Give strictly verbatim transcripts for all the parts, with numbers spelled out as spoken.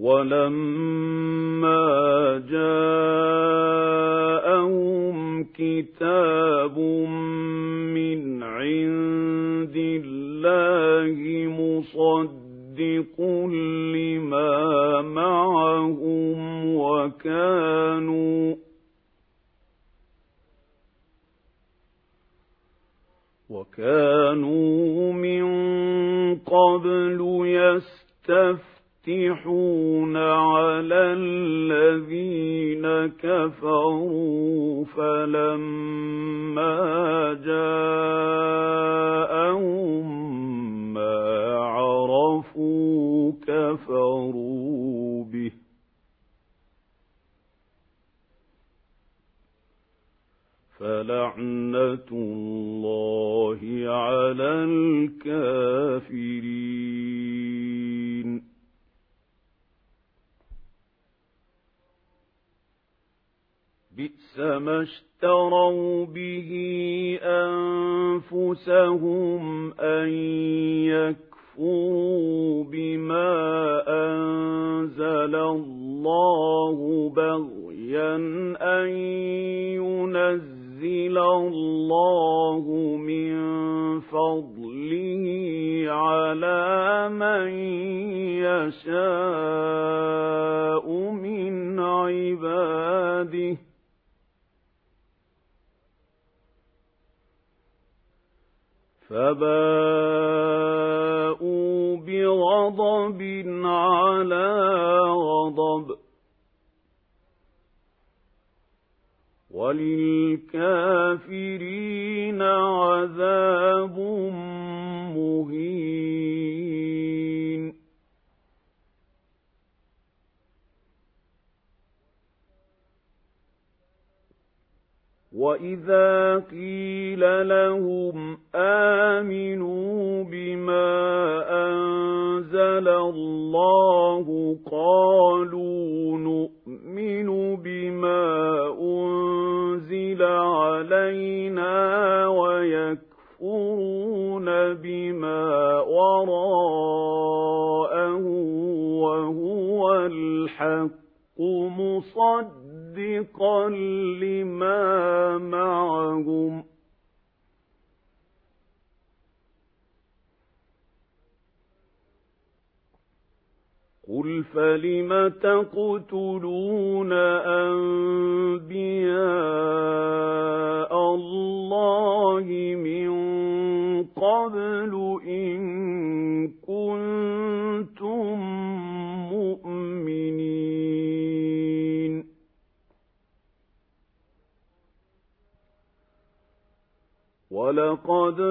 ولما جاءهم كتاب من عند الله مصدق لما معهم وكانوا وكانوا من قبل يستفتحون على الذين كفروا فلما جاءهم ما عرفوا كفروا به فلعنة الله على الكافرين. بئس ما اشتروا به أنفسهم أن يكفروا بما أنزل الله بغيا أن ينزل ينزل الله من فضله على من يشاء من عباده فباءوا بغضب على غضب وللكافرين عذاب مهين. وإذا قيل لهم آمنوا بما أنزل الله قالوا نؤمن بما أنزل علينا ويكفرون بما وراءه وهو الحق مصدقا لما معهم قل فلم تقتلون أنبياء الله من قبل إن كنتم مؤمنين ولقد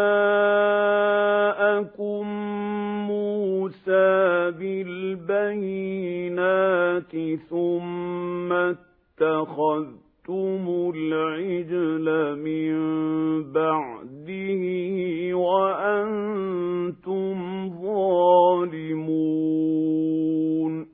جاءكم موسى بالبينات ثم اتخذتم العجل من بعده وأنتم ظالمون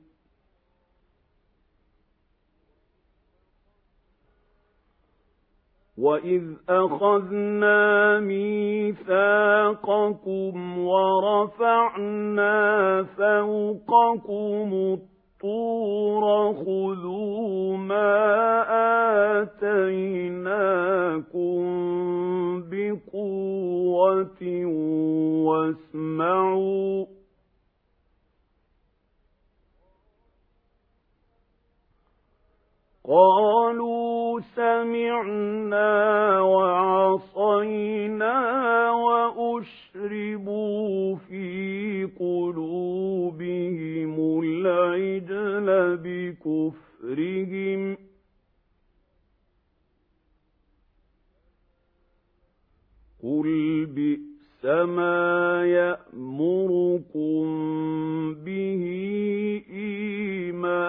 وَإِذْ أَخَذْنَا مِيثَاقَكُمْ وَرَفَعْنَا فَوْقَكُمُ الطُّورَ خُذُوا مَا آتَيْنَاكُمْ بِقُوَّةٍ وَاسْمَعُوا قالوا سمعنا وعصينا وأشربوا في قلوبهم العجل بكفرهم قل بئس ما يأمركم به إيمانكم